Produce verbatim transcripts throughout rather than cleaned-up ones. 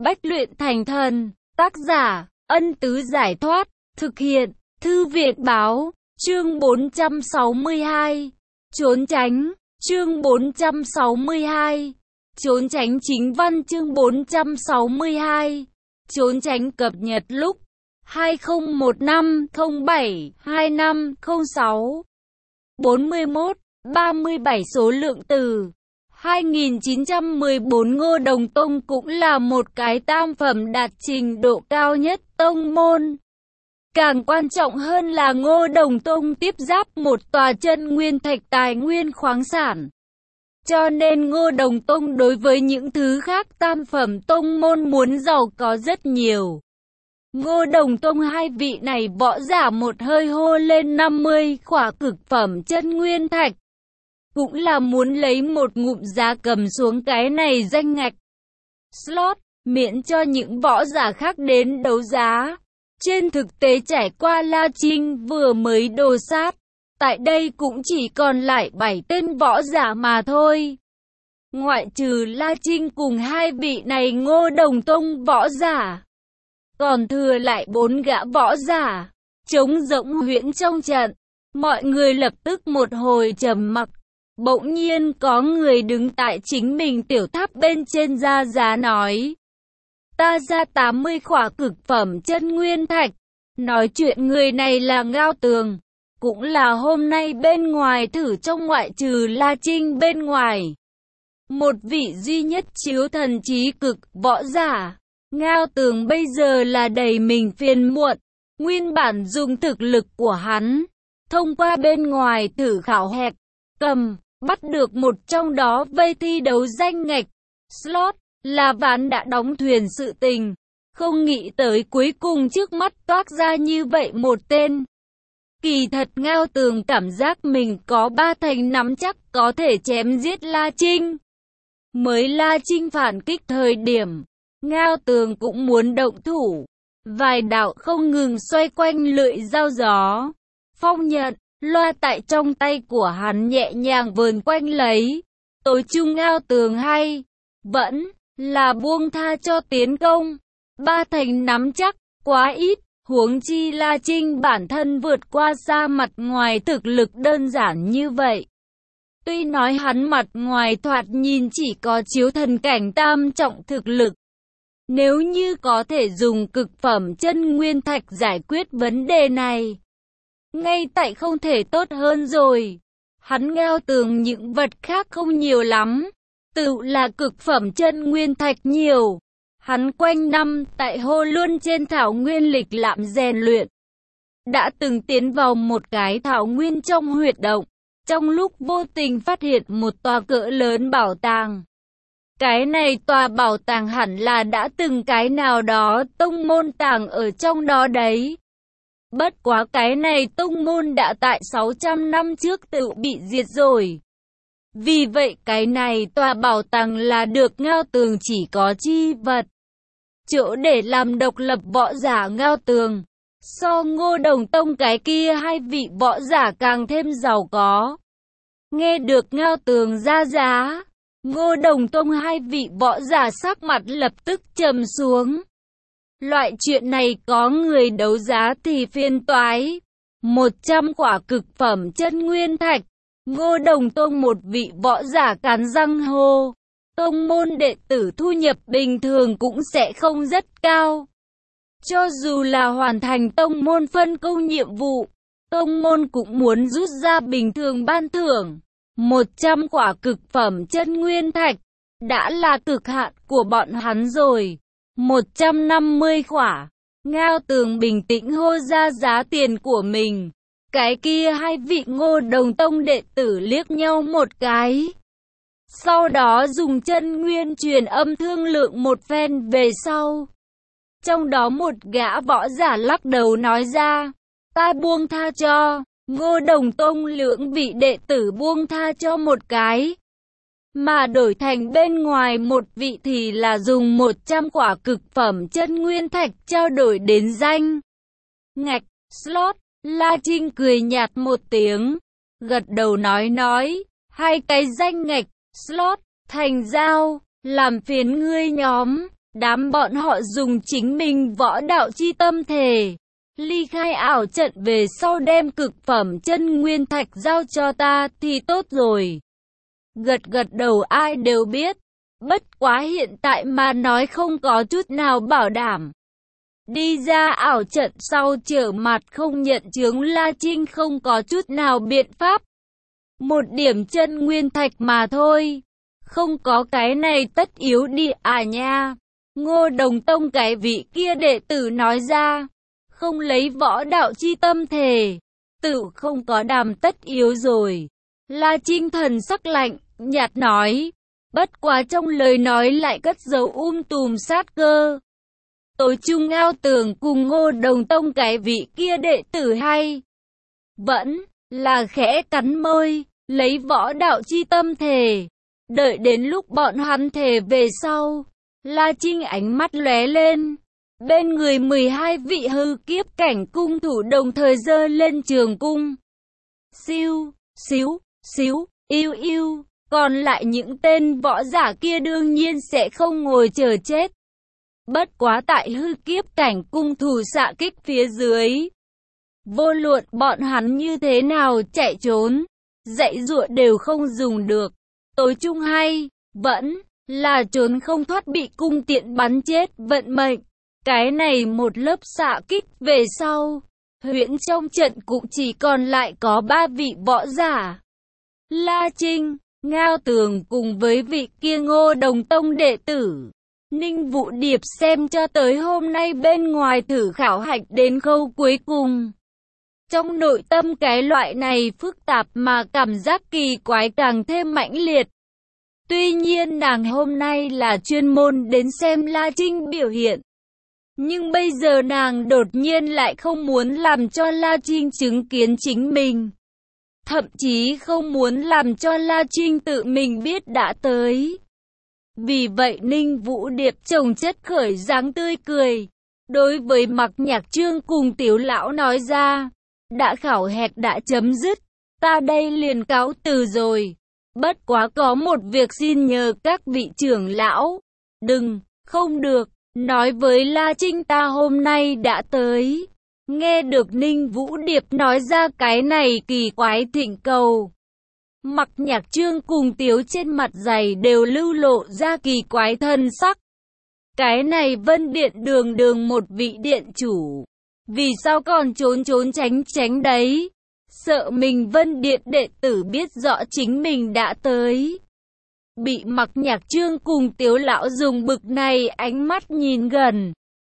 Bách luyện thành thần. Tác giả, Ân Tứ Giải Thoát. Thực hiện, Thư viện Báo. Chương bốn trăm sáu mươi hai. Trốn tránh. Chương bốn trăm sáu mươi hai. Trốn tránh chính văn. Chương bốn trăm sáu mươi hai. Trốn tránh cập nhật lúc hai không một năm không bảy hai năm không sáu. bốn mươi mốt, ba mươi bảy số lượng từ. hai nghìn chín trăm mười bốn Ngô Đồng Tông cũng là một cái tam phẩm đạt trình độ cao nhất tông môn. Càng quan trọng hơn là Ngô Đồng Tông tiếp giáp một tòa chân nguyên thạch tài nguyên khoáng sản. Cho nên Ngô Đồng Tông đối với những thứ khác tam phẩm tông môn muốn giàu có rất nhiều. Ngô Đồng Tông hai vị này võ giả một hơi hô lên năm mươi khỏa cực phẩm chân nguyên thạch. Cũng là muốn lấy một ngụm giá cầm xuống cái này danh ngạch slot, miễn cho những võ giả khác đến đấu giá. Trên thực tế trải qua La Trinh vừa mới đồ sát, tại đây cũng chỉ còn lại bảy tên võ giả mà thôi. Ngoại trừ La Trinh cùng hai vị này Ngô Đồng Tông võ giả, còn thừa lại bốn gã võ giả, trống rỗng huyễn trong trận. Mọi người lập tức một hồi trầm mặc. Bỗng nhiên có người đứng tại chính mình tiểu tháp bên trên ra giá nói: ta ra tám mươi khỏa cực phẩm chân nguyên thạch. Nói chuyện người này là Ngao Tường, cũng là hôm nay bên ngoài thử trong ngoại trừ La Trinh bên ngoài một vị duy nhất chiếu thần trí cực võ giả. Ngao Tường bây giờ là đầy mình phiền muộn. Nguyên bản dùng thực lực của hắn, thông qua bên ngoài thử khảo hẹt, cầm, bắt được một trong đó vây thi đấu danh ngạch slot, là ván đã đóng thuyền sự tình. Không nghĩ tới cuối cùng trước mắt toát ra như vậy một tên. Kỳ thật Ngao Tường cảm giác mình có ba thành nắm chắc có thể chém giết La Trinh. Mới La Trinh phản kích thời điểm, Ngao Tường cũng muốn động thủ. Vài đạo không ngừng xoay quanh lưỡi dao gió. Phong nhận, loa tại trong tay của hắn nhẹ nhàng vờn quanh lấy. Tối chung Ngao Tường hay vẫn là buông tha cho tiến công. Ba thành nắm chắc, quá ít. Huống chi La Trinh bản thân vượt qua xa mặt ngoài thực lực đơn giản như vậy. Tuy nói hắn mặt ngoài thoạt nhìn chỉ có chiếu thần cảnh tam trọng thực lực. Nếu như có thể dùng cực phẩm chân nguyên thạch giải quyết vấn đề này, ngay tại không thể tốt hơn rồi. Hắn Ngao Tường những vật khác không nhiều lắm, tự là cực phẩm chân nguyên thạch nhiều. Hắn quanh năm tại Hô Luân trên thảo nguyên lịch lãm rèn luyện. Đã từng tiến vào một cái thảo nguyên trong huyệt động, trong lúc vô tình phát hiện một tòa cỡ lớn bảo tàng. Cái này tòa bảo tàng hẳn là đã từng cái nào đó tông môn tàng ở trong đó đấy. Bất quá cái này tông môn đã tại sáu trăm năm trước tự bị diệt rồi. Vì vậy cái này tòa bảo tàng là được Ngao Tường chỉ có chi vật. Chỗ để làm độc lập võ giả Ngao Tường, so Ngô Đồng Tông cái kia hai vị võ giả càng thêm giàu có. Nghe được Ngao Tường ra giá, Ngô Đồng Tông hai vị võ giả sắc mặt lập tức trầm xuống. Loại chuyện này có người đấu giá thì phiền toái. một trăm quả cực phẩm chân nguyên thạch. Ngô Đồng Tông một vị võ giả cắn răng hô. Tông môn đệ tử thu nhập bình thường cũng sẽ không rất cao. Cho dù là hoàn thành tông môn phân công nhiệm vụ, tông môn cũng muốn rút ra bình thường ban thưởng. một trăm quả cực phẩm chân nguyên thạch đã là cực hạn của bọn hắn rồi. một trăm năm mươi quả. Ngao Tường bình tĩnh hô ra giá tiền của mình. Cái kia hai vị Ngô Đồng Tông đệ tử liếc nhau một cái. Sau đó dùng chân nguyên truyền âm thương lượng một phen về sau. Trong đó một gã võ giả lắc đầu nói ra: ta buông tha cho. Ngô Đồng Tông lưỡng vị đệ tử buông tha cho một cái, mà đổi thành bên ngoài một vị thì là dùng một trăm quả cực phẩm chân nguyên thạch trao đổi đến danh ngạch slot. La Trinh cười nhạt một tiếng, gật đầu nói nói, hai cái danh ngạch slot thành giao, làm phiền ngươi nhóm. Đám bọn họ dùng chính mình võ đạo chi tâm thể ly khai ảo trận về sau đem cực phẩm chân nguyên thạch giao cho ta thì tốt rồi. Gật gật đầu ai đều biết. Bất quá hiện tại mà nói không có chút nào bảo đảm. Đi ra ảo trận sau trở mặt không nhận chướng La Trinh không có chút nào biện pháp. Một điểm chân nguyên thạch mà thôi. Không có cái này tất yếu đi à nha. Ngô Đồng Tông cái vị kia đệ tử nói ra. Không lấy võ đạo chi tâm thể. Tự không có đàm tất yếu rồi. La Trinh thần sắc lạnh, nhạt nói. Bất quá trong lời nói lại cất giấu um tùm sát cơ. Tối trung Ngao Tường cùng Ngô Đồng Tông cái vị kia đệ tử hay. Vẫn là khẽ cắn môi, lấy võ đạo chi tâm thể. Đợi đến lúc bọn hắn thể về sau. La Trinh ánh mắt lóe lên. Bên người mười hai vị hư kiếp cảnh cung thủ đồng thời giơ lên trường cung. Siêu, xíu, xíu, yêu yêu. Còn lại những tên võ giả kia đương nhiên sẽ không ngồi chờ chết. Bất quá tại hư kiếp cảnh cung thủ xạ kích phía dưới. Vô luận bọn hắn như thế nào chạy trốn, dãy giụa đều không dùng được. Tối trung hay, vẫn là trốn không thoát bị cung tiện bắn chết vận mệnh. Cái này một lớp xạ kích về sau, huyễn trong trận cũng chỉ còn lại có ba vị võ giả. La Trinh, Ngao Tường cùng với vị kia Ngô Đồng Tông đệ tử. Ninh Vũ Điệp xem cho tới hôm nay bên ngoài thử khảo hạch đến khâu cuối cùng. Trong nội tâm cái loại này phức tạp mà cảm giác kỳ quái càng thêm mãnh liệt. Tuy nhiên nàng hôm nay là chuyên môn đến xem La Trinh biểu hiện. Nhưng bây giờ nàng đột nhiên lại không muốn làm cho La Trinh chứng kiến chính mình. Thậm chí không muốn làm cho La Trinh tự mình biết đã tới. Vì vậy Ninh Vũ Điệp chồng chất khởi dáng tươi cười. Đối với Mặc Nhạc Trương cùng Tiểu Lão nói ra. Đã khảo hẹt đã chấm dứt. Ta đây liền cáo từ rồi. Bất quá có một việc xin nhờ các vị trưởng lão. Đừng, không được. Nói với La Trinh ta hôm nay đã tới. Nghe được Ninh Vũ Điệp nói ra cái này kỳ quái thỉnh cầu. Mặc Nhạc Trương cùng Tiếu trên mặt dày đều lưu lộ ra kỳ quái thân sắc. Cái này Vân Điện đường đường một vị điện chủ. Vì sao còn trốn trốn tránh tránh đấy? Sợ mình Vân Điện đệ tử biết rõ chính mình đã tới. Bị Mặc Nhạc Trương cùng Tiếu lão dùng bực này ánh mắt nhìn gần.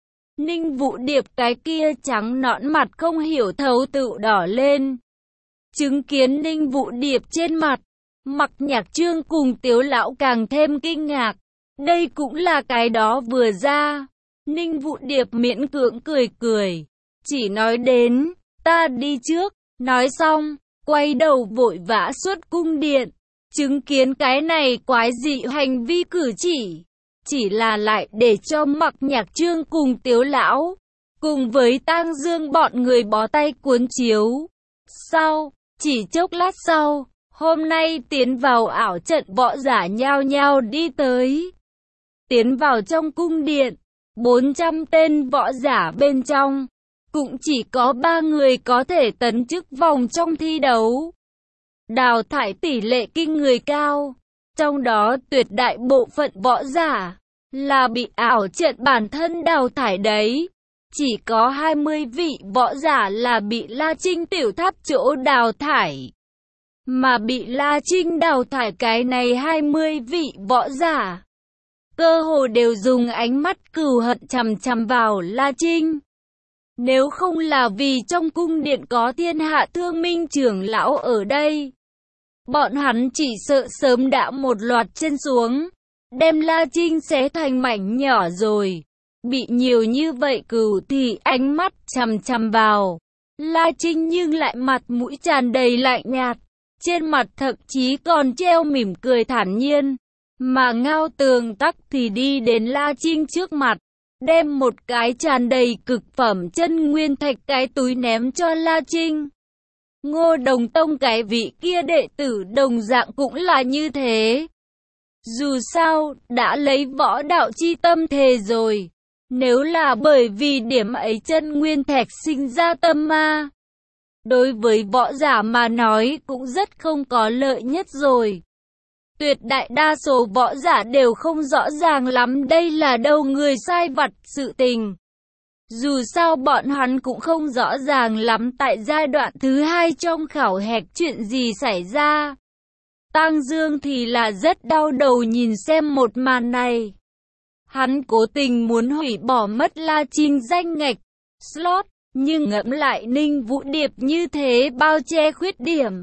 Ninh Vũ Điệp cái kia trắng nõn mặt không hiểu thấu tự đỏ lên. Chứng kiến Ninh Vũ Điệp trên mặt, Mặc Nhạc Trương cùng Tiếu lão càng thêm kinh ngạc. Đây cũng là cái đó vừa ra. Ninh Vũ Điệp miễn cưỡng cười cười. Chỉ nói đến, ta đi trước. Nói xong, quay đầu vội vã xuất cung điện. Chứng kiến cái này quái dị hành vi cử chỉ. Chỉ là lại để cho Mặc Nhạc Trương cùng Tiếu lão. Cùng với Tang Dương bọn người bó tay cuốn chiếu. Sau, chỉ chốc lát sau, hôm nay tiến vào ảo trận võ giả nhao nhao đi tới. Tiến vào trong cung điện, bốn trăm tên võ giả bên trong. Cũng chỉ có ba người có thể tấn chức vòng trong thi đấu. Đào thải tỷ lệ kinh người cao. Trong đó tuyệt đại bộ phận võ giả là bị ảo trận bản thân đào thải đấy. Chỉ có hai mươi vị võ giả là bị La Trinh tiểu tháp chỗ đào thải. Mà bị La Trinh đào thải cái này hai mươi vị võ giả. Cơ hồ đều dùng ánh mắt cừu hận chằm chằm vào La Trinh. Nếu không là vì trong cung điện có thiên hạ thương minh trưởng lão ở đây. Bọn hắn chỉ sợ sớm đã một loạt chân xuống. Đem La Trinh xé thành mảnh nhỏ rồi. Bị nhiều như vậy cừu thì ánh mắt chằm chằm vào La Trinh nhưng lại mặt mũi tràn đầy lạnh nhạt. Trên mặt thậm chí còn treo mỉm cười thản nhiên. Mà Ngao Tường tắc thì đi đến La Trinh trước mặt. Đem một cái tràn đầy cực phẩm chân nguyên thạch cái túi ném cho La Trinh. Ngô Đồng Tông cái vị kia đệ tử đồng dạng cũng là như thế. Dù sao, đã lấy võ đạo chi tâm thề rồi. Nếu là bởi vì điểm ấy chân nguyên thạch sinh ra tâm ma, đối với võ giả mà nói cũng rất không có lợi nhất rồi. Tuyệt đại đa số võ giả đều không rõ ràng lắm đây là đâu người sai vặt sự tình. Dù sao bọn hắn cũng không rõ ràng lắm tại giai đoạn thứ hai trong khảo hạch chuyện gì xảy ra. Tang Dương thì là rất đau đầu nhìn xem một màn này. Hắn cố tình muốn hủy bỏ mất La Trinh danh ngạch, slot, nhưng ngẫm lại Ninh Vũ Điệp như thế bao che khuyết điểm.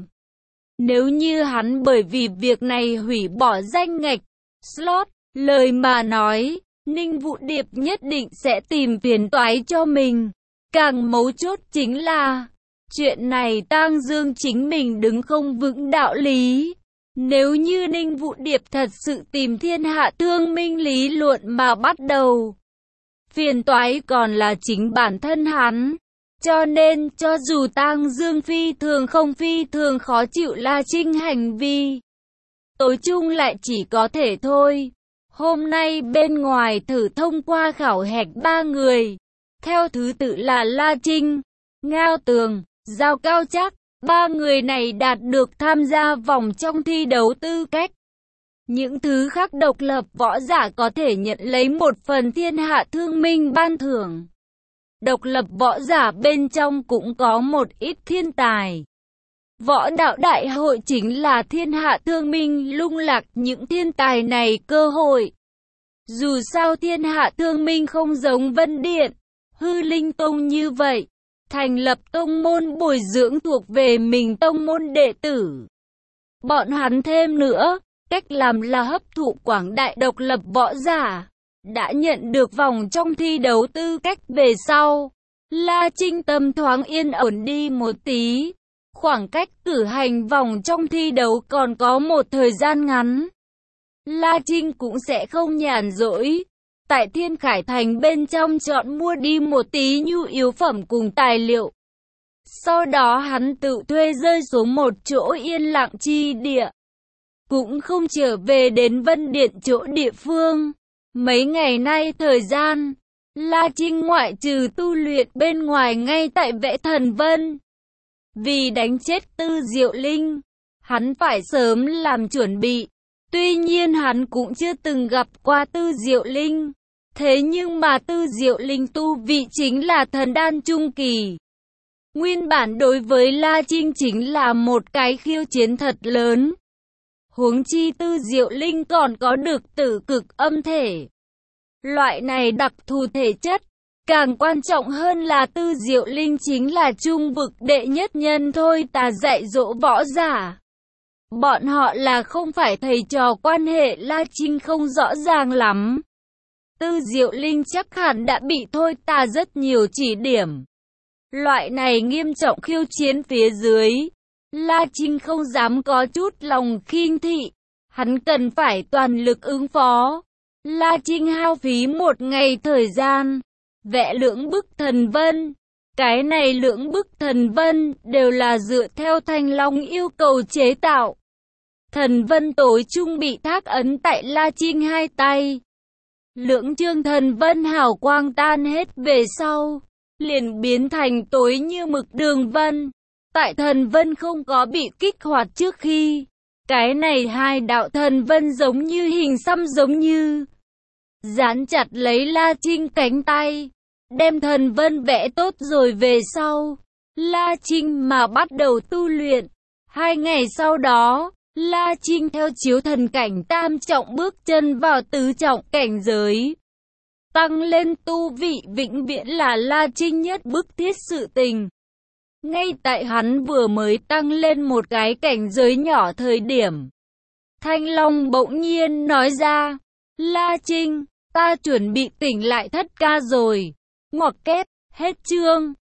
Nếu như hắn bởi vì việc này hủy bỏ danh ngạch, slot, lời mà nói, Ninh Vũ Điệp nhất định sẽ tìm phiền toái cho mình. Càng mấu chốt chính là, chuyện này Tang Dương chính mình đứng không vững đạo lý. Nếu như Ninh Vũ Điệp thật sự tìm thiên hạ thương minh lý luận mà bắt đầu, phiền toái còn là chính bản thân hắn. Cho nên, cho dù Tang Dương phi thường không phi thường khó chịu La Trinh hành vi, tối chung lại chỉ có thể thôi. Hôm nay bên ngoài thử thông qua khảo hạch ba người, theo thứ tự là La Trinh, Ngao Tường, Giao Cao Trác. Ba người này đạt được tham gia vòng trong thi đấu tư cách. Những thứ khác độc lập võ giả có thể nhận lấy một phần thiên hạ thương minh ban thưởng. Độc lập võ giả bên trong cũng có một ít thiên tài. Võ đạo đại hội chính là thiên hạ thương minh lung lạc những thiên tài này cơ hội. Dù sao thiên hạ thương minh không giống Vân Điện, Hư Linh Tông như vậy. Thành lập tông môn bồi dưỡng thuộc về mình tông môn đệ tử. Bọn hắn thêm nữa, cách làm là hấp thụ quảng đại độc lập võ giả. Đã nhận được vòng trong thi đấu tư cách về sau. La Trinh tâm thoáng yên ổn đi một tí. Khoảng cách cử hành vòng trong thi đấu còn có một thời gian ngắn. La Trinh cũng sẽ không nhàn rỗi. Tại Thiên Khải Thành bên trong chọn mua đi một tí nhu yếu phẩm cùng tài liệu. Sau đó hắn tự thuê rơi xuống một chỗ yên lặng chi địa. Cũng không trở về đến Vân Điện chỗ địa phương. Mấy ngày nay thời gian, La Trinh ngoại trừ tu luyện bên ngoài ngay tại Vẽ Thần Vân. Vì đánh chết Tư Diệu Linh, hắn phải sớm làm chuẩn bị. Tuy nhiên hắn cũng chưa từng gặp qua Tư Diệu Linh. Thế nhưng mà Tư Diệu Linh tu vị chính là thần đan trung kỳ. Nguyên bản đối với La Trinh chính là một cái khiêu chiến thật lớn. Huống chi Tư Diệu Linh còn có được tử cực âm thể. Loại này đặc thù thể chất. Càng quan trọng hơn là Tư Diệu Linh chính là trung vực đệ nhất nhân thôi tà dạy dỗ võ giả. Bọn họ là không phải thầy trò quan hệ La Trinh không rõ ràng lắm. Tư Diệu Linh chắc hẳn đã bị thôi tà rất nhiều chỉ điểm. Loại này nghiêm trọng khiêu chiến phía dưới. La Trinh không dám có chút lòng khinh thị. Hắn cần phải toàn lực ứng phó. La Trinh hao phí một ngày thời gian. Vẽ lưỡng bức thần vân. Cái này lưỡng bức thần vân đều là dựa theo Thanh Long yêu cầu chế tạo. Thần vân tối trung bị thác ấn tại La Trinh hai tay. Lưỡng chương thần vân hào quang tan hết về sau, liền biến thành tối như mực đường vân. Tại thần vân không có bị kích hoạt trước khi, cái này hai đạo thần vân giống như hình xăm giống như dán chặt lấy La Trinh cánh tay. Đem thần vân vẽ tốt rồi về sau, La Trinh mà bắt đầu tu luyện. Hai ngày sau đó, La Trinh theo chiếu thần cảnh tam trọng bước chân vào tứ trọng cảnh giới. Tăng lên tu vị vĩnh viễn là La Trinh nhất bức thiết sự tình. Ngay tại hắn vừa mới tăng lên một cái cảnh giới nhỏ thời điểm, Thanh Long bỗng nhiên nói ra, La Trinh, ta chuẩn bị tỉnh lại thất ca rồi. Ngoặc kép, hết chương.